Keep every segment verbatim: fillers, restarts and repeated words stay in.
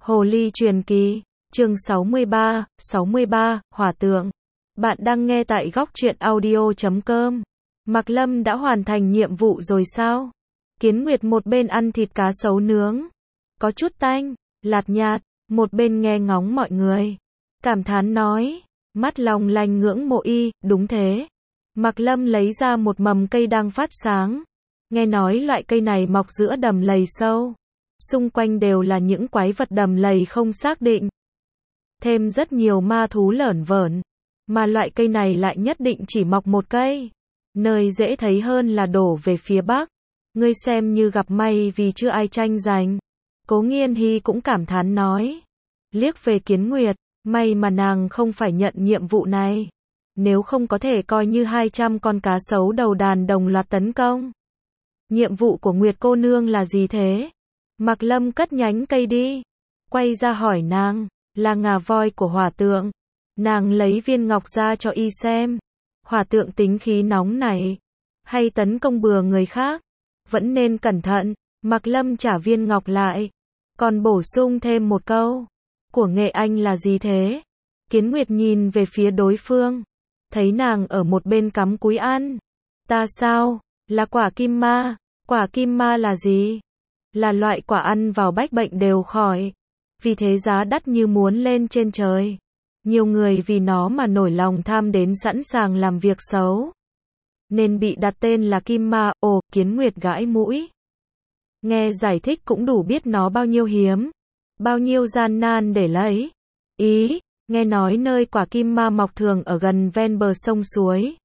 Hồ ly truyền kỳ, chương sáu mươi ba, sáu mươi ba, Hỏa tượng. Bạn đang nghe tại góc truyện audio chấm com. Mạc Lâm đã hoàn thành nhiệm vụ rồi sao? Kiến Nguyệt một bên ăn thịt cá sấu nướng, có chút tanh, lạt nhạt, một bên nghe ngóng mọi người. Cảm thán nói, mắt long lanh ngưỡng mộ y, đúng thế. Mạc Lâm lấy ra một mầm cây đang phát sáng. Nghe nói loại cây này mọc giữa đầm lầy sâu. Xung quanh đều là những quái vật đầm lầy không xác định. Thêm rất nhiều ma thú lởn vởn. Mà loại cây này lại nhất định chỉ mọc một cây. Nơi dễ thấy hơn là đổ về phía bắc. Ngươi xem như gặp may vì chưa ai tranh giành. Cố Nghiên Hy cũng cảm thán nói. Liếc về Kiến Nguyệt, may mà nàng không phải nhận nhiệm vụ này. Nếu không có thể coi như hai trăm con cá sấu đầu đàn đồng loạt tấn công. Nhiệm vụ của Nguyệt cô nương là gì thế? Mạc Lâm cất nhánh cây đi. Quay ra hỏi nàng, là ngà voi của hỏa tượng. Nàng lấy viên ngọc ra cho y xem. Hỏa tượng tính khí nóng này. Hay tấn công bừa người khác. Vẫn nên cẩn thận. Mạc Lâm trả viên ngọc lại. Còn bổ sung thêm một câu. Của Nghệ Anh là gì thế? Kiến Nguyệt nhìn về phía đối phương. Thấy nàng ở một bên cắm cúi ăn. Ta sao? Là quả kim ma. Quả kim ma là gì? Là loại quả ăn vào bách bệnh đều khỏi. Vì thế giá đắt như muốn lên trên trời. Nhiều người vì nó mà nổi lòng tham đến sẵn sàng làm việc xấu. Nên bị đặt tên là kim ma. Ồ, Kiến Nguyệt gãi mũi. Nghe giải thích cũng đủ biết nó bao nhiêu hiếm. Bao nhiêu gian nan để lấy. Ý, nghe nói nơi quả kim ma mọc thường ở gần ven bờ sông suối.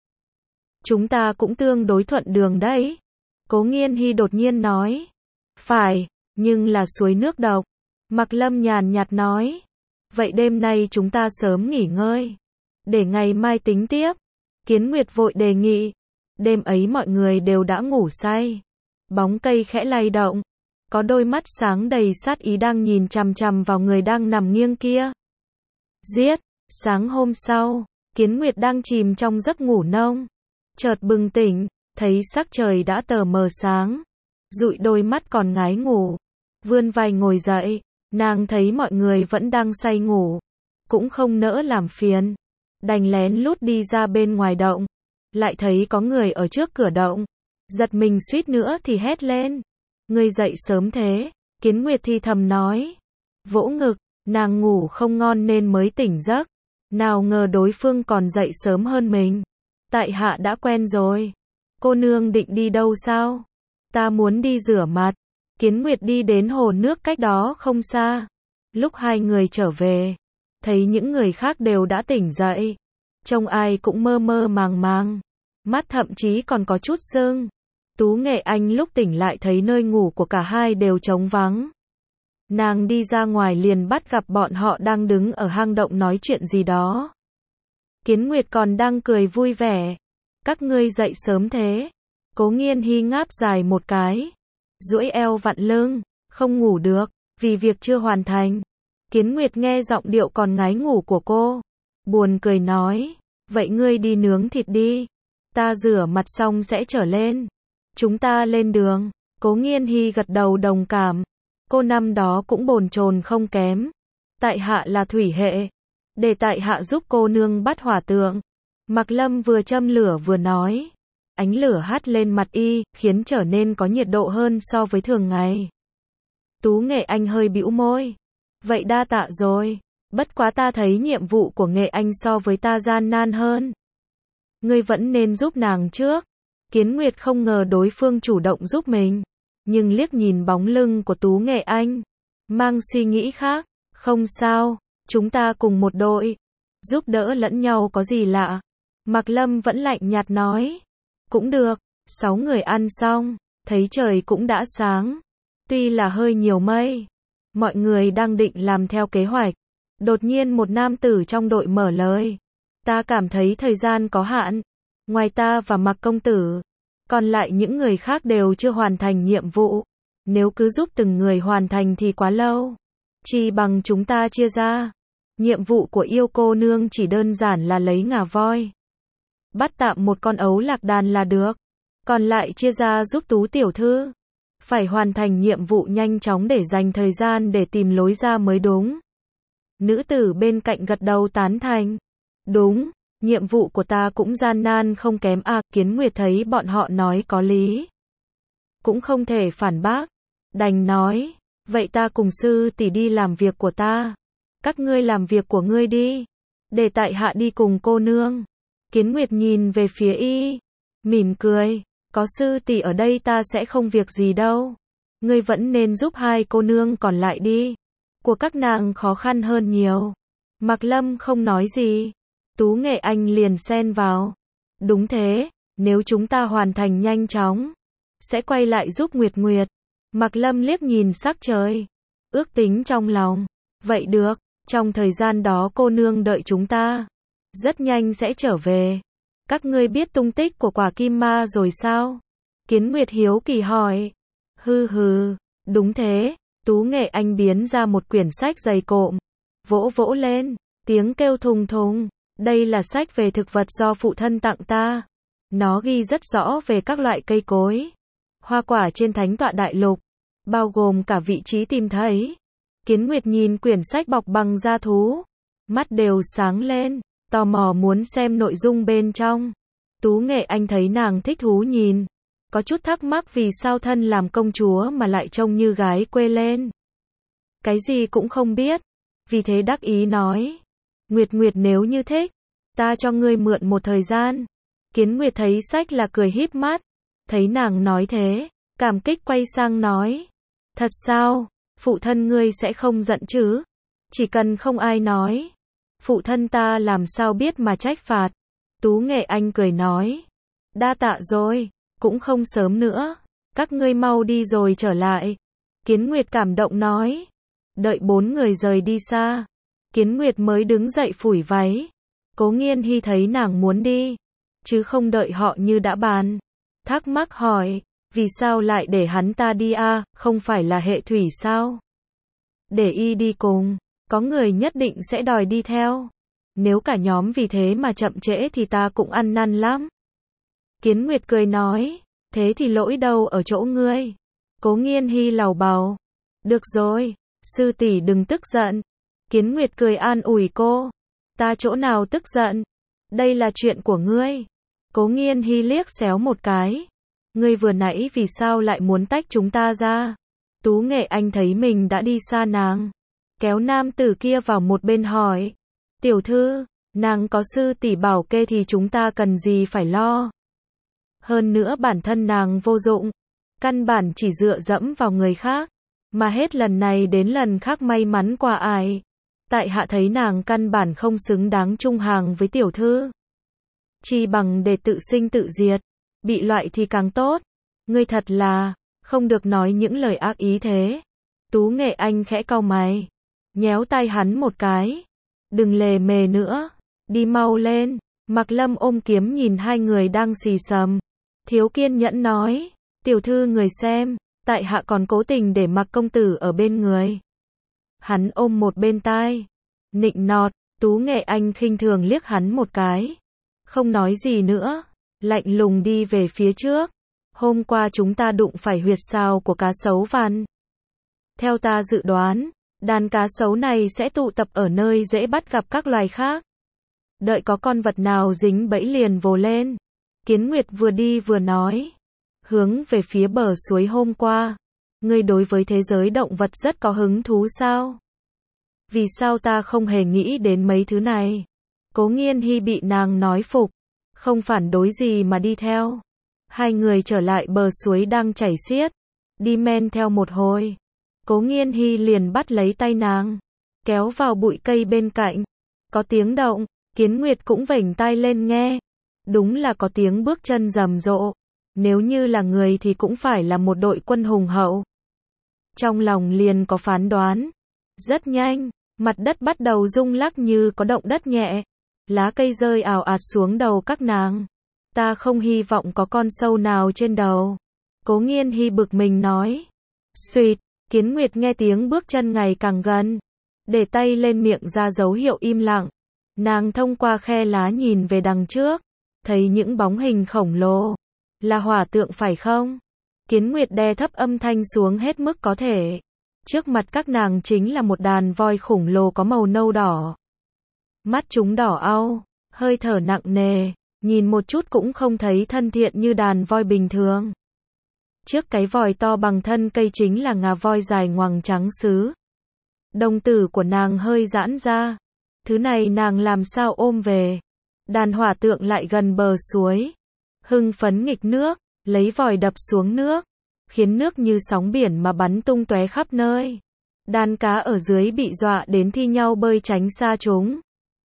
Chúng ta cũng tương đối thuận đường đấy. Cố Nghiên Hy đột nhiên nói. Phải, nhưng là suối nước độc. Mạc Lâm nhàn nhạt nói. Vậy đêm nay chúng ta sớm nghỉ ngơi. Để ngày mai tính tiếp. Kiến Nguyệt vội đề nghị. Đêm ấy mọi người đều đã ngủ say. Bóng cây khẽ lay động. Có đôi mắt sáng đầy sát ý đang nhìn chằm chằm vào người đang nằm nghiêng kia. Giết! Sáng hôm sau, Kiến Nguyệt đang chìm trong giấc ngủ nông. Chợt bừng tỉnh, thấy sắc trời đã tờ mờ sáng. Dụi đôi mắt còn ngái ngủ. Vươn vai ngồi dậy, nàng thấy mọi người vẫn đang say ngủ. Cũng không nỡ làm phiền. Đành lén lút đi ra bên ngoài động. Lại thấy có người ở trước cửa động. Giật mình suýt nữa thì hét lên. Ngươi dậy sớm thế, Kiến Nguyệt thì thầm nói. Vỗ ngực, nàng ngủ không ngon nên mới tỉnh giấc. Nào ngờ đối phương còn dậy sớm hơn mình. Tại hạ đã quen rồi. Cô nương định đi đâu sao? Ta muốn đi rửa mặt. Kiến Nguyệt đi đến hồ nước cách đó không xa. Lúc hai người trở về, thấy những người khác đều đã tỉnh dậy. Trông ai cũng mơ mơ màng màng. Mắt thậm chí còn có chút sưng. Tú Nghệ Anh lúc tỉnh lại thấy nơi ngủ của cả hai đều trống vắng. Nàng đi ra ngoài liền bắt gặp bọn họ đang đứng ở hang động nói chuyện gì đó. Kiến Nguyệt còn đang cười vui vẻ. Các ngươi dậy sớm thế. Cố Nghiên Hy ngáp dài một cái. Duỗi eo vặn lưng. Không ngủ được, vì việc chưa hoàn thành. Kiến Nguyệt nghe giọng điệu còn ngái ngủ của cô. Buồn cười nói. Vậy ngươi đi nướng thịt đi. Ta rửa mặt xong sẽ trở lên. Chúng ta lên đường. Cố Nghiên Hy gật đầu đồng cảm. Cô năm đó cũng bồn chồn không kém. Tại hạ là thủy hệ. Để tại hạ giúp cô nương bắt hỏa tượng. Mạc Lâm vừa châm lửa vừa nói. Ánh lửa hắt lên mặt y, khiến trở nên có nhiệt độ hơn so với thường ngày. Tú Nghệ Anh hơi bĩu môi. Vậy đa tạ rồi. Bất quá ta thấy nhiệm vụ của Nghệ Anh so với ta gian nan hơn. Ngươi vẫn nên giúp nàng trước. Kiến Nguyệt không ngờ đối phương chủ động giúp mình. Nhưng liếc nhìn bóng lưng của Tú Nghệ Anh. Mang suy nghĩ khác. Không sao, chúng ta cùng một đội. Giúp đỡ lẫn nhau có gì lạ. Mạc Lâm vẫn lạnh nhạt nói. Cũng được. Sáu người ăn xong. Thấy trời cũng đã sáng. Tuy là hơi nhiều mây. Mọi người đang định làm theo kế hoạch. Đột nhiên một nam tử trong đội mở lời. Ta cảm thấy thời gian có hạn. Ngoài ta và Mạc công tử. Còn lại những người khác đều chưa hoàn thành nhiệm vụ. Nếu cứ giúp từng người hoàn thành thì quá lâu. Chỉ bằng chúng ta chia ra. Nhiệm vụ của yêu cô nương chỉ đơn giản là lấy ngà voi. Bắt tạm một con ấu lạc đàn là được. Còn lại chia ra giúp Tú tiểu thư. Phải hoàn thành nhiệm vụ nhanh chóng để dành thời gian để tìm lối ra mới đúng. Nữ tử bên cạnh gật đầu tán thành. Đúng, nhiệm vụ của ta cũng gian nan không kém à, Kiến Nguyệt thấy bọn họ nói có lý. Cũng không thể phản bác. Đành nói, vậy ta cùng sư tỷ đi làm việc của ta. Các ngươi làm việc của ngươi đi. Để tại hạ đi cùng cô nương. Kiến Nguyệt nhìn về phía y. Mỉm cười. Có sư tỷ ở đây ta sẽ không việc gì đâu. Ngươi vẫn nên giúp hai cô nương còn lại đi. Của các nàng khó khăn hơn nhiều. Mạc Lâm không nói gì. Tú Nghệ Anh liền xen vào. Đúng thế, nếu chúng ta hoàn thành nhanh chóng, sẽ quay lại giúp Nguyệt Nguyệt. Mạc Lâm liếc nhìn sắc trời. Ước tính trong lòng. Vậy được, trong thời gian đó cô nương đợi chúng ta. Rất nhanh sẽ trở về. Các ngươi biết tung tích của quả kim ma rồi sao? Kiến Nguyệt hiếu kỳ hỏi. Hừ hừ, đúng thế. Tú Nghệ Anh biến ra một quyển sách dày cộm. Vỗ vỗ lên, tiếng kêu thùng thùng. Đây là sách về thực vật do phụ thân tặng ta. Nó ghi rất rõ về các loại cây cối, hoa quả trên thánh tọa đại lục, bao gồm cả vị trí tìm thấy. Kiến Nguyệt nhìn quyển sách bọc bằng da thú, mắt đều sáng lên, tò mò muốn xem nội dung bên trong. Tú Nghệ Anh thấy nàng thích thú nhìn, có chút thắc mắc vì sao thân làm công chúa mà lại trông như gái quê lên. Cái gì cũng không biết, vì thế đắc ý nói. Nguyệt Nguyệt nếu như thích, ta cho ngươi mượn một thời gian. Kiến Nguyệt thấy sách là cười híp mắt, thấy nàng nói thế, cảm kích quay sang nói. Thật sao, phụ thân ngươi sẽ không giận chứ? Chỉ cần không ai nói, phụ thân ta làm sao biết mà trách phạt. Tú Nghệ Anh cười nói. Đa tạ rồi, cũng không sớm nữa, các ngươi mau đi rồi trở lại. Kiến Nguyệt cảm động nói. Đợi bốn người rời đi xa, Kiến Nguyệt mới đứng dậy phủi váy. Cố Nghiên Hy thấy nàng muốn đi, chứ không đợi họ như đã bàn. Thắc mắc hỏi, vì sao lại để hắn ta đi à, không phải là hệ thủy sao? Để y đi cùng, có người nhất định sẽ đòi đi theo. Nếu cả nhóm vì thế mà chậm trễ thì ta cũng ăn năn lắm. Kiến Nguyệt cười nói, thế thì lỗi đâu ở chỗ ngươi. Cố Nghiên Hy lầu bầu. Được rồi, sư tỷ đừng tức giận. Kiến Nguyệt cười an ủi cô. Ta chỗ nào tức giận? Đây là chuyện của ngươi. Cố Nghiên Hy liếc xéo một cái. Ngươi vừa nãy vì sao lại muốn tách chúng ta ra? Tú Nghệ Anh thấy mình đã đi xa nàng, kéo nam tử kia vào một bên hỏi. Tiểu thư, nàng có sư tỷ bảo kê thì chúng ta cần gì phải lo. Hơn nữa bản thân nàng vô dụng, căn bản chỉ dựa dẫm vào người khác, mà hết lần này đến lần khác may mắn qua ai. Tại hạ thấy nàng căn bản không xứng đáng chung hàng với tiểu thư. Chi bằng để tự sinh tự diệt, bị loại thì càng tốt. Ngươi thật là, không được nói những lời ác ý thế. Tú Nghệ Anh khẽ cau mày, nhéo tay hắn một cái. Đừng lề mề nữa, đi mau lên. Mạc Lâm ôm kiếm nhìn hai người đang xì xầm. Thiếu kiên nhẫn nói, tiểu thư người xem, tại hạ còn cố tình để Mạc công tử ở bên người. Hắn ôm một bên tai, nịnh nọt. Tú Nghệ Anh khinh thường liếc hắn một cái, không nói gì nữa, lạnh lùng đi về phía trước. Hôm qua chúng ta đụng phải huyệt sao của cá sấu văn. Theo ta dự đoán, đàn cá sấu này sẽ tụ tập ở nơi dễ bắt gặp các loài khác. Đợi có con vật nào dính bẫy liền vồ lên. Kiến Nguyệt vừa đi vừa nói, hướng về phía bờ suối hôm qua. Ngươi đối với thế giới động vật rất có hứng thú sao? Vì sao ta không hề nghĩ đến mấy thứ này? Cố Nghiên Hy bị nàng nói phục, không phản đối gì mà đi theo. Hai người trở lại bờ suối đang chảy xiết, đi men theo một hồi. Cố Nghiên Hy liền bắt lấy tay nàng, kéo vào bụi cây bên cạnh. Có tiếng động, Kiến Nguyệt cũng vểnh tai lên nghe. Đúng là có tiếng bước chân rầm rộ. Nếu như là người thì cũng phải là một đội quân hùng hậu. Trong lòng liền có phán đoán. Rất nhanh, mặt đất bắt đầu rung lắc như có động đất nhẹ. Lá cây rơi ào ạt xuống đầu các nàng. Ta không hy vọng có con sâu nào trên đầu. Cố Nghiên Hy bực mình nói. Xuyệt, Kiến Nguyệt nghe tiếng bước chân ngày càng gần, để tay lên miệng ra dấu hiệu im lặng. Nàng thông qua khe lá nhìn về đằng trước, thấy những bóng hình khổng lồ. Là hỏa tượng phải không? Kiến Nguyệt đè thấp âm thanh xuống hết mức có thể. Trước mặt các nàng chính là một đàn voi khổng lồ có màu nâu đỏ. Mắt chúng đỏ au, hơi thở nặng nề, nhìn một chút cũng không thấy thân thiện như đàn voi bình thường. Trước cái vòi to bằng thân cây chính là ngà voi dài ngoằng trắng sứ. Đồng tử của nàng hơi giãn ra. Thứ này nàng làm sao ôm về. Đàn hỏa tượng lại gần bờ suối. Hưng phấn nghịch nước, lấy vòi đập xuống nước, khiến nước như sóng biển mà bắn tung tóe khắp nơi. Đàn cá ở dưới bị dọa đến thi nhau bơi tránh xa chúng.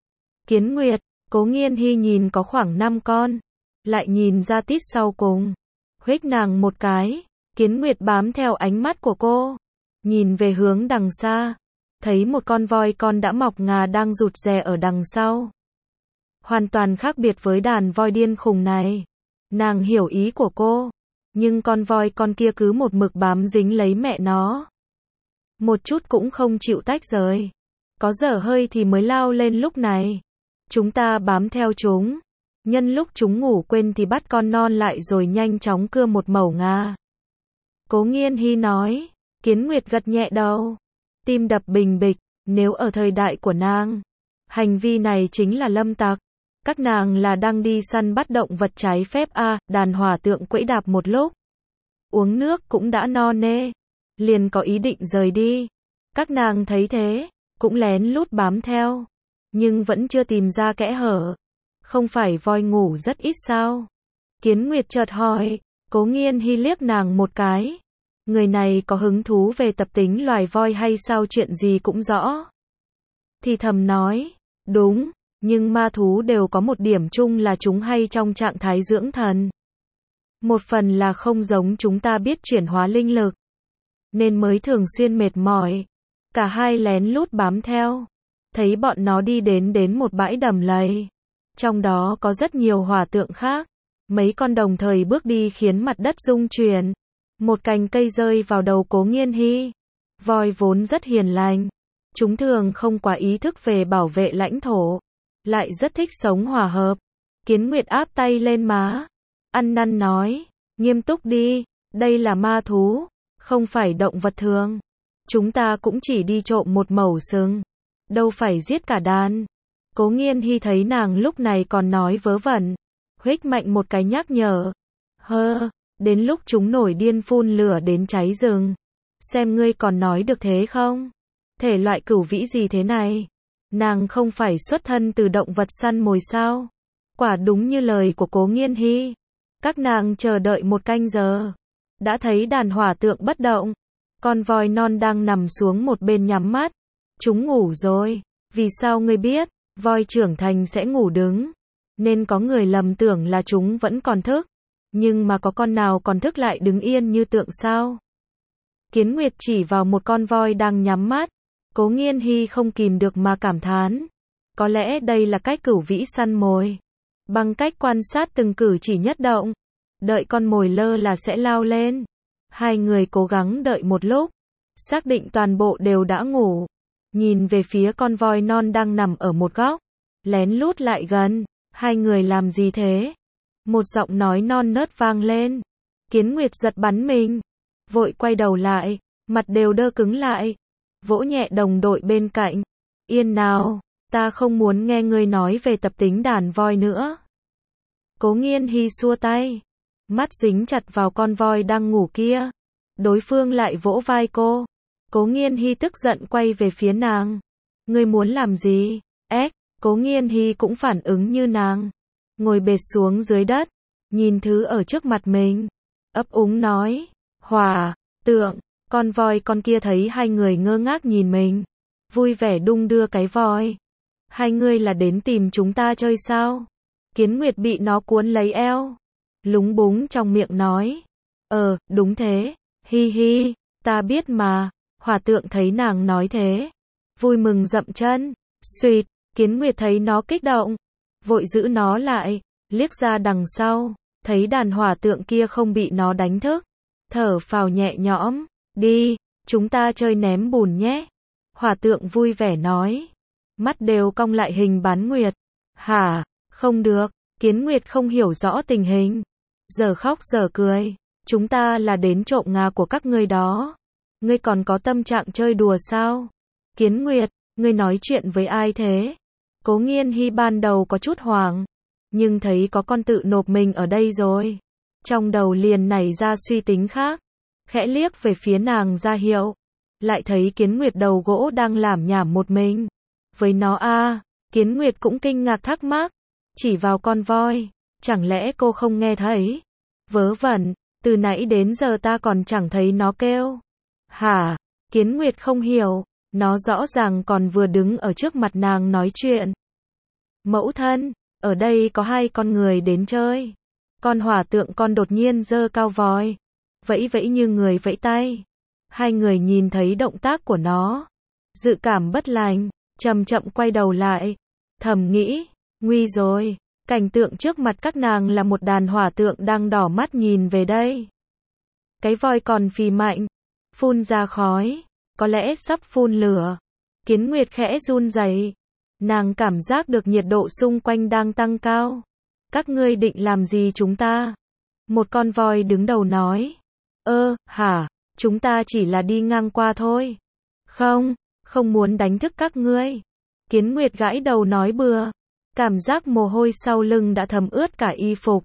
Kiến Nguyệt, Cố Nghiên Hi nhìn có khoảng năm con, lại nhìn ra tít sau cùng. Huých nàng một cái, Kiến Nguyệt bám theo ánh mắt của cô, nhìn về hướng đằng xa, thấy một con voi con đã mọc ngà đang rụt rè ở đằng sau. Hoàn toàn khác biệt với đàn voi điên khùng này. Nàng hiểu ý của cô, nhưng con voi con kia cứ một mực bám dính lấy mẹ nó. Một chút cũng không chịu tách rời. Có dở hơi thì mới lao lên lúc này. Chúng ta bám theo chúng. Nhân lúc chúng ngủ quên thì bắt con non lại rồi nhanh chóng cưa một mẩu ngà. Cố Nghiên Hi nói. Kiến Nguyệt gật nhẹ đầu. Tim đập bình bịch. Nếu ở thời đại của nàng, hành vi này chính là lâm tặc. Các nàng là đang đi săn bắt động vật trái phép a. Đàn hỏa tượng quẫy đạp một lúc. Uống nước cũng đã no nê. Liền có ý định rời đi. Các nàng thấy thế, cũng lén lút bám theo. Nhưng vẫn chưa tìm ra kẽ hở. Không phải voi ngủ rất ít sao? Kiến Nguyệt chợt hỏi. Cố Nghiên Hi liếc nàng một cái. Người này có hứng thú về tập tính loài voi hay sao, chuyện gì cũng rõ. Thì thầm nói. Đúng, nhưng ma thú đều có một điểm chung là chúng hay trong trạng thái dưỡng thần. Một phần là không giống chúng ta biết chuyển hóa linh lực, nên mới thường xuyên mệt mỏi. Cả hai lén lút bám theo. Thấy bọn nó đi đến đến một bãi đầm lầy. Trong đó có rất nhiều hỏa tượng khác. Mấy con đồng thời bước đi khiến mặt đất rung chuyển. Một cành cây rơi vào đầu Cố Nghiên Hi. Voi vốn rất hiền lành. Chúng thường không quá ý thức về bảo vệ lãnh thổ. Lại rất thích sống hòa hợp. Kiến Nguyệt áp tay lên má. Ăn năn nói. Nghiêm túc đi. Đây là ma thú. Không phải động vật thường. Chúng ta cũng chỉ đi trộm một mẩu sừng. Đâu phải giết cả đàn. Cố Nghiên Hi thấy nàng lúc này còn nói vớ vẩn. Huých mạnh một cái nhắc nhở. Hơ, đến lúc chúng nổi điên phun lửa đến cháy rừng. Xem ngươi còn nói được thế không? Thể loại cửu vĩ gì thế này? Nàng không phải xuất thân từ động vật săn mồi sao? Quả đúng như lời của Cố Nghiên Hi. Các nàng chờ đợi một canh giờ. Đã thấy đàn hỏa tượng bất động. Con voi non đang nằm xuống một bên nhắm mắt. Chúng ngủ rồi. Vì sao ngươi biết? Voi trưởng thành sẽ ngủ đứng. Nên có người lầm tưởng là chúng vẫn còn thức. Nhưng mà có con nào còn thức lại đứng yên như tượng sao? Kiến Nguyệt chỉ vào một con voi đang nhắm mắt. Cố Nghiên Hi không kìm được mà cảm thán. Có lẽ đây là cách cửu vĩ săn mồi. Bằng cách quan sát từng cử chỉ nhất động. Đợi con mồi lơ là sẽ lao lên. Hai người cố gắng đợi một lúc. Xác định toàn bộ đều đã ngủ. Nhìn về phía con voi non đang nằm ở một góc. Lén lút lại gần. Hai người làm gì thế? Một giọng nói non nớt vang lên. Kiến Nguyệt giật bắn mình. Vội quay đầu lại. Mặt đều đơ cứng lại. Vỗ nhẹ đồng đội bên cạnh. Yên nào, ta không muốn nghe ngươi nói về tập tính đàn voi nữa. Cố Nghiên Hi xua tay. Mắt dính chặt vào con voi đang ngủ kia. Đối phương lại vỗ vai cô. Cố Nghiên Hi tức giận quay về phía nàng. Ngươi muốn làm gì? Ếch, Cố Nghiên Hi cũng phản ứng như nàng. Ngồi bệt xuống dưới đất. Nhìn thứ ở trước mặt mình. Ấp úng nói. Hỏa, tượng. Con voi con kia thấy hai người ngơ ngác nhìn mình. Vui vẻ đung đưa cái voi. Hai người là đến tìm chúng ta chơi sao? Kiến Nguyệt bị nó cuốn lấy eo. Lúng búng trong miệng nói. Ờ, đúng thế. Hi hi, ta biết mà. Hỏa tượng thấy nàng nói thế. Vui mừng dậm chân. Xuyệt, Kiến Nguyệt thấy nó kích động. Vội giữ nó lại. Liếc ra đằng sau. Thấy đàn hỏa tượng kia không bị nó đánh thức. Thở phào nhẹ nhõm. Đi, chúng ta chơi ném bùn nhé. Hỏa tượng vui vẻ nói. Mắt đều cong lại hình bán nguyệt. Hả, không được. Kiến Nguyệt không hiểu rõ tình hình. Giờ khóc giờ cười. Chúng ta là đến trộm Nga của các ngươi đó. Ngươi còn có tâm trạng chơi đùa sao? Kiến Nguyệt, ngươi nói chuyện với ai thế? Cố Nghiên Hi ban đầu có chút hoảng, nhưng thấy có con tự nộp mình ở đây rồi. Trong đầu liền nảy ra suy tính khác, khẽ liếc về phía nàng ra hiệu. Lại thấy Kiến Nguyệt đầu gỗ đang lảm nhảm một mình. Với nó a, Kiến Nguyệt cũng kinh ngạc thắc mắc, chỉ vào con voi, chẳng lẽ cô không nghe thấy? Vớ vẩn, từ nãy đến giờ ta còn chẳng thấy nó kêu. Hả? Kiến Nguyệt không hiểu, nó rõ ràng còn vừa đứng ở trước mặt nàng nói chuyện. Mẫu thân, ở đây có hai con người đến chơi. Con hỏa tượng con đột nhiên giơ cao voi, vẫy vẫy như người vẫy tay. Hai người nhìn thấy động tác của nó, dự cảm bất lành, chậm chậm quay đầu lại, thầm nghĩ, nguy rồi, cảnh tượng trước mặt các nàng là một đàn hỏa tượng đang đỏ mắt nhìn về đây. Cái voi còn phì mạnh, phun ra khói, có lẽ sắp phun lửa. Kiến Nguyệt khẽ run rẩy, nàng cảm giác được nhiệt độ xung quanh đang tăng cao. Các ngươi định làm gì chúng ta? Một con voi đứng đầu nói. Ơ, hả, chúng ta chỉ là đi ngang qua thôi. Không, không muốn đánh thức các ngươi. Kiến Nguyệt gãi đầu nói bừa, cảm giác mồ hôi sau lưng đã thấm ướt cả y phục.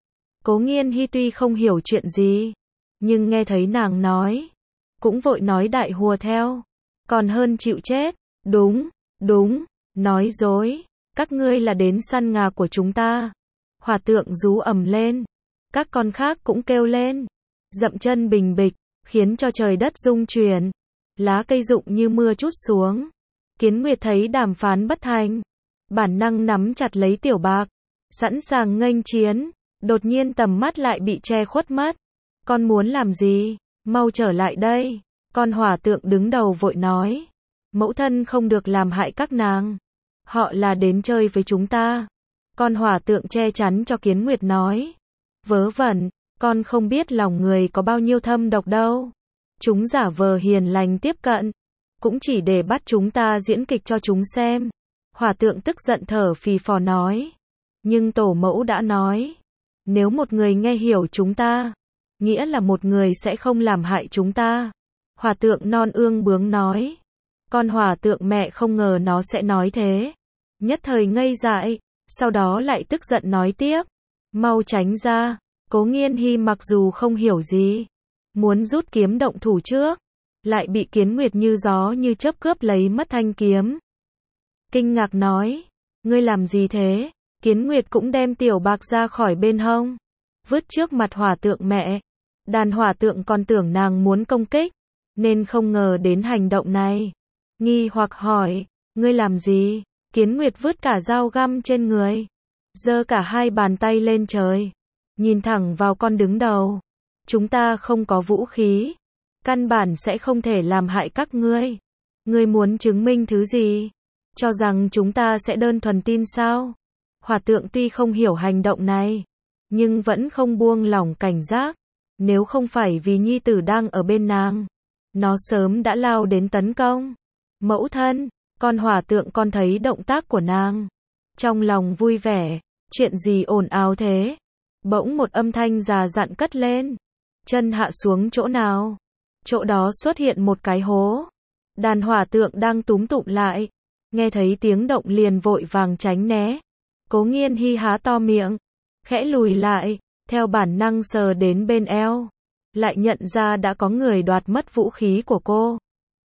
Cố Nghiên Hi tuy không hiểu chuyện gì, nhưng nghe thấy nàng nói, cũng vội nói đại hùa theo. Còn hơn chịu chết. Đúng, đúng, nói dối. Các ngươi là đến săn Nga của chúng ta. Hỏa tượng rú ầm lên. Các con khác cũng kêu lên. Dậm chân bình bịch, khiến cho trời đất rung chuyển. Lá cây rụng như mưa trút xuống. Kiến Nguyệt thấy đàm phán bất thành, bản năng nắm chặt lấy Tiểu Bạc, sẵn sàng nghênh chiến. Đột nhiên tầm mắt lại bị che khuất mất. Con muốn làm gì? Mau trở lại đây. Con hỏa tượng đứng đầu vội nói. Mẫu thân không được làm hại các nàng. Họ là đến chơi với chúng ta. Con hỏa tượng che chắn cho Kiến Nguyệt nói. Vớ vẩn, con không biết lòng người có bao nhiêu thâm độc đâu. Chúng giả vờ hiền lành tiếp cận, cũng chỉ để bắt chúng ta diễn kịch cho chúng xem. Hỏa tượng tức giận thở phì phò nói. Nhưng tổ mẫu đã nói, nếu một người nghe hiểu chúng ta, nghĩa là một người sẽ không làm hại chúng ta. Hỏa tượng non ương bướng nói. Con hỏa tượng mẹ không ngờ nó sẽ nói thế. Nhất thời ngây dại, sau đó lại tức giận nói tiếp. Mau tránh ra. Cố Nghiên Hi mặc dù không hiểu gì, muốn rút kiếm động thủ trước, lại bị Kiến Nguyệt như gió như chớp cướp lấy mất thanh kiếm. Kinh ngạc nói, ngươi làm gì thế? Kiến Nguyệt cũng đem Tiểu Bạc ra khỏi bên hông, vứt trước mặt hỏa tượng mẹ. Đàn hỏa tượng còn tưởng nàng muốn công kích, nên không ngờ đến hành động này. Nghi hoặc hỏi, ngươi làm gì? Kiến Nguyệt vứt cả dao găm trên người, giơ cả hai bàn tay lên trời, nhìn thẳng vào con đứng đầu. Chúng ta không có vũ khí, căn bản sẽ không thể làm hại các ngươi. Ngươi muốn chứng minh thứ gì? Cho rằng chúng ta sẽ đơn thuần tin sao? Hỏa tượng tuy không hiểu hành động này, nhưng vẫn không buông lỏng cảnh giác. Nếu không phải vì nhi tử đang ở bên nàng, nó sớm đã lao đến tấn công. Mẫu thân, con hỏa tượng con thấy động tác của nàng, trong lòng vui vẻ. Chuyện gì ồn ào thế? Bỗng một âm thanh già dặn cất lên. Chân hạ xuống chỗ nào? Chỗ đó xuất hiện một cái hố. Đàn hỏa tượng đang túm tụm lại, nghe thấy tiếng động liền vội vàng tránh né. Cố Nghiên Hi há to miệng, khẽ lùi lại, theo bản năng sờ đến bên eo, lại nhận ra đã có người đoạt mất vũ khí của cô.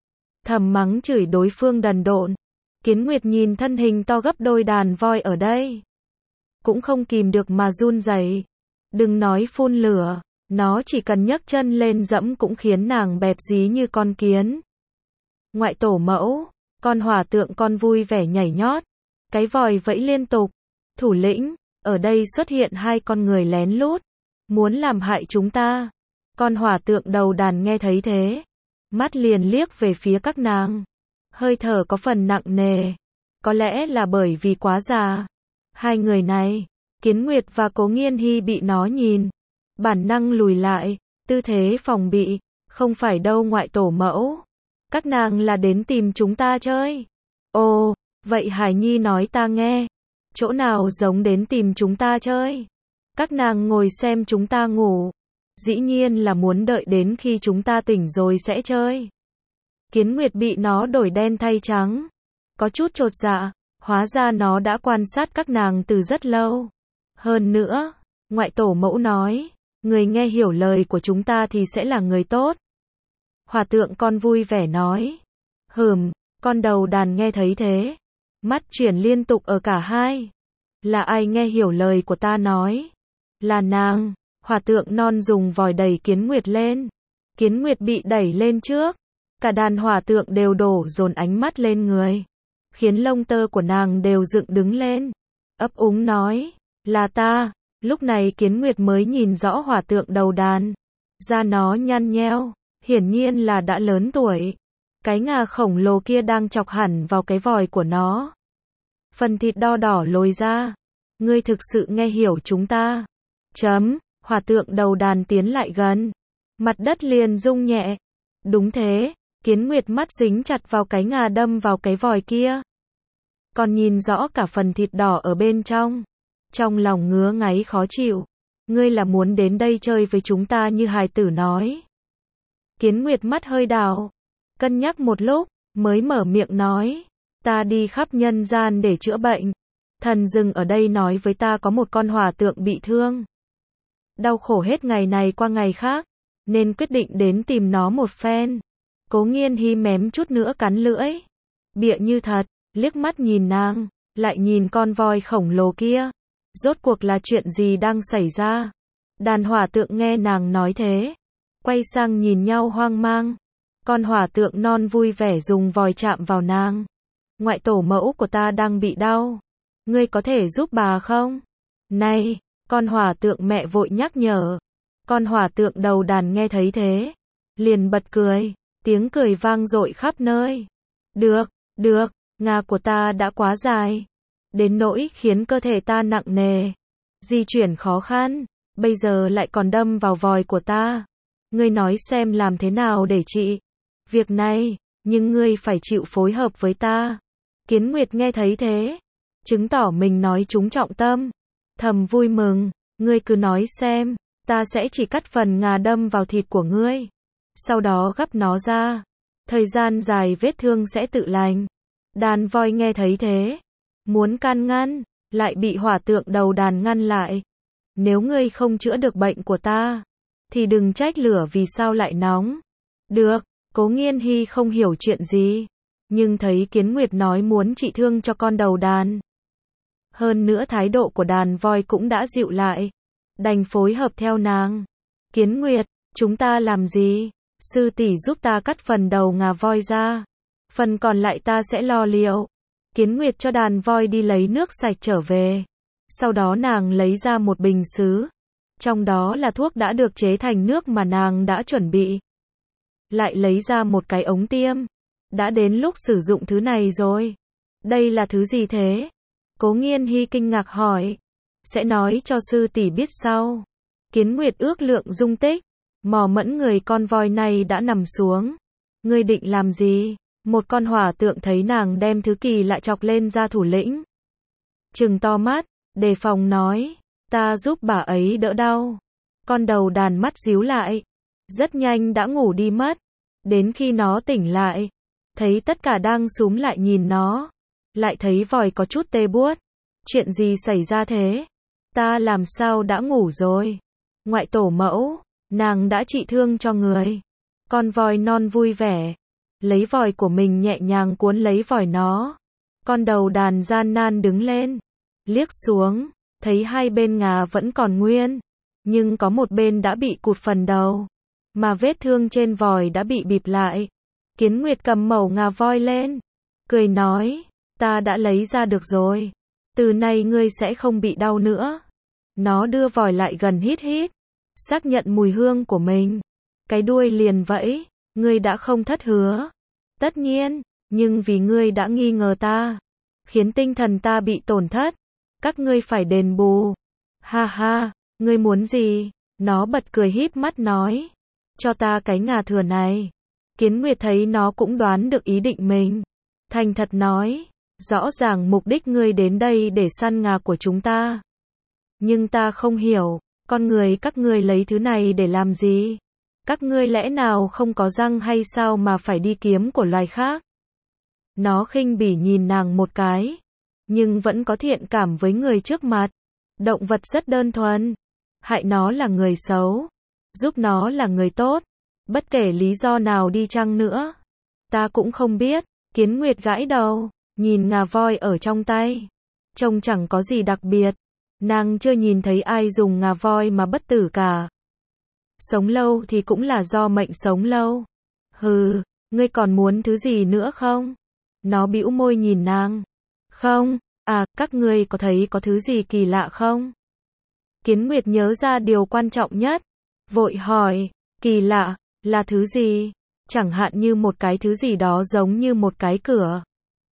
Thầm mắng chửi đối phương đần độn. Kiến Nguyệt nhìn thân hình to gấp đôi đàn voi ở đây, cũng không kìm được mà run rẩy. Đừng nói phun lửa, nó chỉ cần nhấc chân lên dẫm cũng khiến nàng bẹp dí như con kiến. Ngoại tổ mẫu, con hỏa tượng con vui vẻ nhảy nhót, cái vòi vẫy liên tục. Thủ lĩnh, ở đây xuất hiện hai con người lén lút, muốn làm hại chúng ta. Con hỏa tượng đầu đàn nghe thấy thế, mắt liền liếc về phía các nàng, hơi thở có phần nặng nề, có lẽ là bởi vì quá già. Hai người này, Kiến Nguyệt và Cố Nghiên Hi bị nó nhìn, bản năng lùi lại, tư thế phòng bị. Không phải đâu ngoại tổ mẫu, các nàng là đến tìm chúng ta chơi. Ồ, vậy Hải Nhi nói ta nghe, chỗ nào giống đến tìm chúng ta chơi? Các nàng ngồi xem chúng ta ngủ, Dĩ nhiên là muốn đợi đến khi chúng ta tỉnh rồi sẽ chơi. Kiến Nguyệt bị nó đổi đen thay trắng. Có chút chột dạ, hóa ra nó đã quan sát các nàng từ rất lâu. Hơn nữa, ngoại tổ mẫu nói, người nghe hiểu lời của chúng ta thì sẽ là người tốt. Hòa tượng con vui vẻ nói. Hừm, con đầu đàn nghe thấy thế. Mắt chuyển liên tục ở cả hai. Là ai nghe hiểu lời của ta nói? Là nàng. Hòa tượng non dùng vòi đẩy Kiến Nguyệt lên. Kiến Nguyệt bị đẩy lên trước. Cả đàn hòa tượng đều đổ dồn ánh mắt lên người. Khiến lông tơ của nàng đều dựng đứng lên. Ấp úng nói. Là ta. Lúc này Kiến Nguyệt mới nhìn rõ hòa tượng đầu đàn. Da nó nhăn nheo. Hiển nhiên là đã lớn tuổi. Cái ngà khổng lồ kia đang chọc hẳn vào cái vòi của nó. Phần thịt đo đỏ lồi ra. Ngươi thực sự nghe hiểu chúng ta. Chấm. Hòa tượng đầu đàn tiến lại gần. Mặt đất liền rung nhẹ. Đúng thế. Kiến Nguyệt mắt dính chặt vào cái ngà đâm vào cái vòi kia. Còn nhìn rõ cả phần thịt đỏ ở bên trong. Trong lòng ngứa ngáy khó chịu. Ngươi là muốn đến đây chơi với chúng ta như hài tử nói. Kiến Nguyệt mắt hơi đảo. Cân nhắc một lúc, mới mở miệng nói. Ta đi khắp nhân gian để chữa bệnh. Thần rừng ở đây nói với ta có một con hòa tượng bị thương. Đau khổ hết ngày này qua ngày khác. Nên quyết định đến tìm nó một phen. Cố Nghiên Hi mém chút nữa cắn lưỡi. Bịa như thật, liếc mắt nhìn nàng, lại nhìn con voi khổng lồ kia. Rốt cuộc là chuyện gì đang xảy ra? Đàn hỏa tượng nghe nàng nói thế. Quay sang nhìn nhau hoang mang. Con hỏa tượng non vui vẻ dùng vòi chạm vào nàng. Ngoại tổ mẫu của ta đang bị đau. Ngươi có thể giúp bà không? Này, con hỏa tượng mẹ vội nhắc nhở. Con hỏa tượng đầu đàn nghe thấy thế. Liền bật cười. Tiếng cười vang dội khắp nơi. Được, được, ngà của ta đã quá dài. Đến nỗi khiến cơ thể ta nặng nề. Di chuyển khó khăn. Bây giờ lại còn đâm vào vòi của ta. Ngươi nói xem làm thế nào để trị việc này, nhưng ngươi phải chịu phối hợp với ta. Kiến Nguyệt nghe thấy thế. Chứng tỏ mình nói trúng trọng tâm. Thầm vui mừng. Ngươi cứ nói xem. Ta sẽ chỉ cắt phần ngà đâm vào thịt của ngươi. Sau đó gắp nó ra. Thời gian dài vết thương sẽ tự lành. Đàn voi nghe thấy thế. Muốn can ngăn. Lại bị hỏa tượng đầu đàn ngăn lại. Nếu ngươi không chữa được bệnh của ta. Thì đừng trách lửa vì sao lại nóng. Được. Cố Nghiên Hi không hiểu chuyện gì. Nhưng thấy Kiến Nguyệt nói muốn trị thương cho con đầu đàn. Hơn nữa thái độ của đàn voi cũng đã dịu lại. Đành phối hợp theo nàng. Kiến Nguyệt, chúng ta làm gì? Sư tỷ giúp ta cắt phần đầu ngà voi ra. Phần còn lại ta sẽ lo liệu. Kiến Nguyệt cho đàn voi đi lấy nước sạch trở về. Sau đó nàng lấy ra một bình sứ. Trong đó là thuốc đã được chế thành nước mà nàng đã chuẩn bị. Lại lấy ra một cái ống tiêm. Đã đến lúc sử dụng thứ này rồi. Đây là thứ gì thế? Cố Nghiên Hi kinh ngạc hỏi. Sẽ nói cho sư tỷ biết sau. Kiến Nguyệt ước lượng dung tích. Mò mẫm người con voi này đã nằm xuống. Ngươi định làm gì? Một con hỏa tượng thấy nàng đem thứ kỳ lạ chọc lên ra thủ lĩnh. Trừng to mắt, đề phòng nói. Ta giúp bà ấy đỡ đau. Con đầu đàn mắt díu lại. Rất nhanh đã ngủ đi mất. Đến khi nó tỉnh lại. Thấy tất cả đang súm lại nhìn nó. Lại thấy vòi có chút tê buốt. Chuyện gì xảy ra thế? Ta làm sao đã ngủ rồi? Ngoại tổ mẫu, nàng đã trị thương cho người. Con voi non vui vẻ. Lấy vòi của mình nhẹ nhàng cuốn lấy vòi nó. Con đầu đàn gian nan đứng lên. Liếc xuống, thấy hai bên ngà vẫn còn nguyên. Nhưng có một bên đã bị cụt phần đầu. Mà vết thương trên vòi đã bị bịp lại. Kiến Nguyệt cầm mẩu ngà voi lên. Cười nói, ta đã lấy ra được rồi. Từ nay ngươi sẽ không bị đau nữa. Nó đưa vòi lại gần hít hít. Xác nhận mùi hương của mình. Cái đuôi liền vẫy. Ngươi đã không thất hứa. Tất nhiên, nhưng vì ngươi đã nghi ngờ ta. Khiến tinh thần ta bị tổn thất. Các ngươi phải đền bù. Ha ha, ngươi muốn gì? Nó bật cười híp mắt nói. Cho ta cái ngà thừa này. Kiến Nguyệt thấy nó cũng đoán được ý định mình. Thành thật nói. Rõ ràng mục đích ngươi đến đây để săn ngà của chúng ta. Nhưng ta không hiểu. Con người các ngươi lấy thứ này để làm gì? Các ngươi lẽ nào không có răng hay sao mà phải đi kiếm của loài khác? Nó khinh bỉ nhìn nàng một cái, nhưng vẫn có thiện cảm với người trước mặt. Động vật rất đơn thuần, hại nó là người xấu, giúp nó là người tốt, bất kể lý do nào đi chăng nữa. Ta cũng không biết. Kiến Nguyệt gãi đầu, nhìn ngà voi ở trong tay, trông chẳng có gì đặc biệt. Nàng chưa nhìn thấy ai dùng ngà voi mà bất tử cả. Sống lâu thì cũng là do mệnh sống lâu. Hừ, ngươi còn muốn thứ gì nữa không? Nó bĩu môi nhìn nàng. Không, à, các ngươi có thấy có thứ gì kỳ lạ không? Kiến Nguyệt nhớ ra điều quan trọng nhất, vội hỏi, kỳ lạ, là thứ gì? Chẳng hạn như một cái thứ gì đó giống như một cái cửa.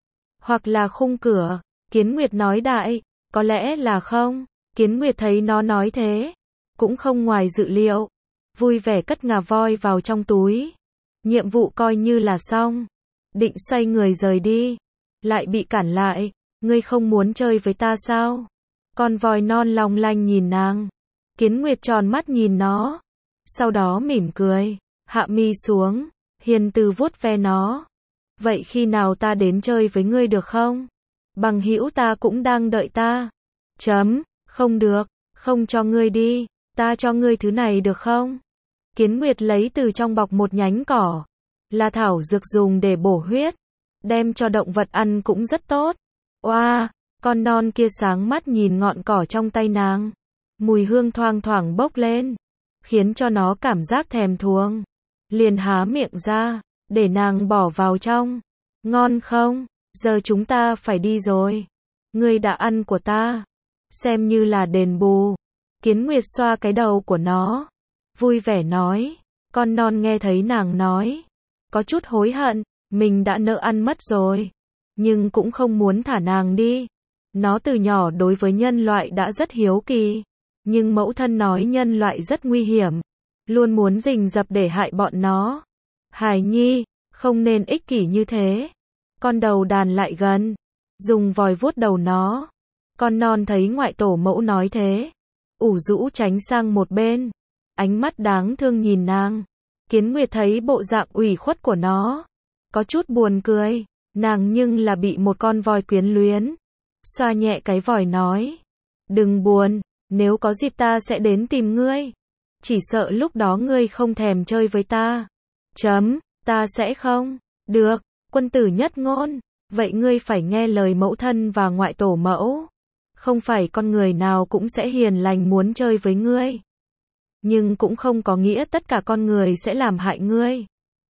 Hoặc là khung cửa. Kiến Nguyệt nói đại, có lẽ là không. Kiến Nguyệt thấy nó nói thế, cũng không ngoài dự liệu. Vui vẻ cất ngà voi vào trong túi. Nhiệm vụ coi như là xong. Định xoay người rời đi, lại bị cản lại. Ngươi không muốn chơi với ta sao? Con voi non long lanh nhìn nàng. Kiến Nguyệt tròn mắt nhìn nó, sau đó mỉm cười, hạ mi xuống, hiền từ vuốt ve nó. Vậy khi nào ta đến chơi với ngươi được không? Bằng hữu ta cũng đang đợi ta. Chấm, không được, không cho ngươi đi, ta cho ngươi thứ này được không? Kiến Nguyệt lấy từ trong bọc một nhánh cỏ, là thảo dược dùng để bổ huyết, đem cho động vật ăn cũng rất tốt. Oa, wow, con non kia sáng mắt nhìn ngọn cỏ trong tay nàng, mùi hương thoang thoảng bốc lên, khiến cho nó cảm giác thèm thuồng, liền há miệng ra, để nàng bỏ vào trong. Ngon không? Giờ chúng ta phải đi rồi. Ngươi đã ăn của ta, xem như là đền bù. Kiến Nguyệt xoa cái đầu của nó, vui vẻ nói. Con non nghe thấy nàng nói, có chút hối hận, mình đã nỡ ăn mất rồi, nhưng cũng không muốn thả nàng đi. Nó từ nhỏ đối với nhân loại đã rất hiếu kỳ, nhưng mẫu thân nói nhân loại rất nguy hiểm, luôn muốn rình rập để hại bọn nó. Hải Nhi, không nên ích kỷ như thế. Con đầu đàn lại gần, dùng vòi vuốt đầu nó. Con non thấy ngoại tổ mẫu nói thế, ủ rũ tránh sang một bên, ánh mắt đáng thương nhìn nàng. Kiến Nguyệt thấy bộ dạng ủy khuất của nó, có chút buồn cười. Nàng nhưng là bị một con voi quyến luyến. Xoa nhẹ cái vòi nói, đừng buồn, nếu có dịp ta sẽ đến tìm ngươi. Chỉ sợ lúc đó ngươi không thèm chơi với ta. Chấm, ta sẽ không. Được, quân tử nhất ngôn. Vậy ngươi phải nghe lời mẫu thân và ngoại tổ mẫu. Không phải con người nào cũng sẽ hiền lành muốn chơi với ngươi. Nhưng cũng không có nghĩa tất cả con người sẽ làm hại ngươi.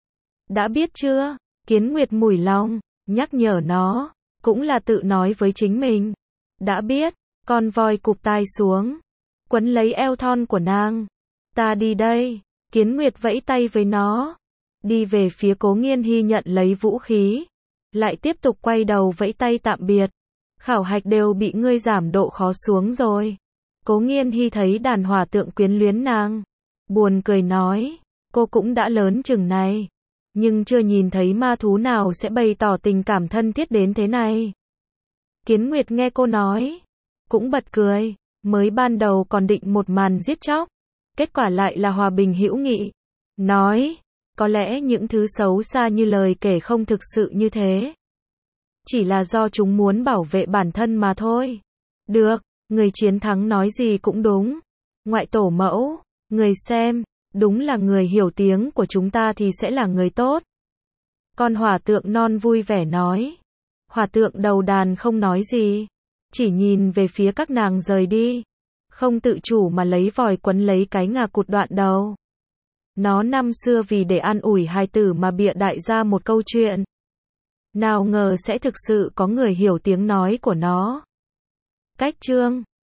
Đã biết chưa? Kiến Nguyệt mủi lòng, nhắc nhở nó, cũng là tự nói với chính mình. Đã biết. Con voi cụp tai xuống, quấn lấy eo thon của nàng. Ta đi đây. Kiến Nguyệt vẫy tay với nó, đi về phía Cố Nghiên Hy nhận lấy vũ khí, lại tiếp tục quay đầu vẫy tay tạm biệt. Khảo hạch đều bị ngươi giảm độ khó xuống rồi. Cố Nghiên Hy thấy đàn hỏa tượng quyến luyến nàng, buồn cười nói, cô cũng đã lớn chừng này, nhưng chưa nhìn thấy ma thú nào sẽ bày tỏ tình cảm thân thiết đến thế này. Kiến Nguyệt nghe cô nói, cũng bật cười, mới ban đầu còn định một màn giết chóc, kết quả lại là hòa bình hữu nghị. Nói, có lẽ những thứ xấu xa như lời kể không thực sự như thế. Chỉ là do chúng muốn bảo vệ bản thân mà thôi. Được, người chiến thắng nói gì cũng đúng. Ngoại tổ mẫu, người xem, đúng là người hiểu tiếng của chúng ta thì sẽ là người tốt. Con hỏa tượng non vui vẻ nói. Hỏa tượng đầu đàn không nói gì, chỉ nhìn về phía các nàng rời đi, không tự chủ mà lấy vòi quấn lấy cái ngà cụt đoạn đầu. Nó năm xưa vì để an ủi hài tử mà bịa đại ra một câu chuyện. Nào ngờ sẽ thực sự có người hiểu tiếng nói của nó. Cách chương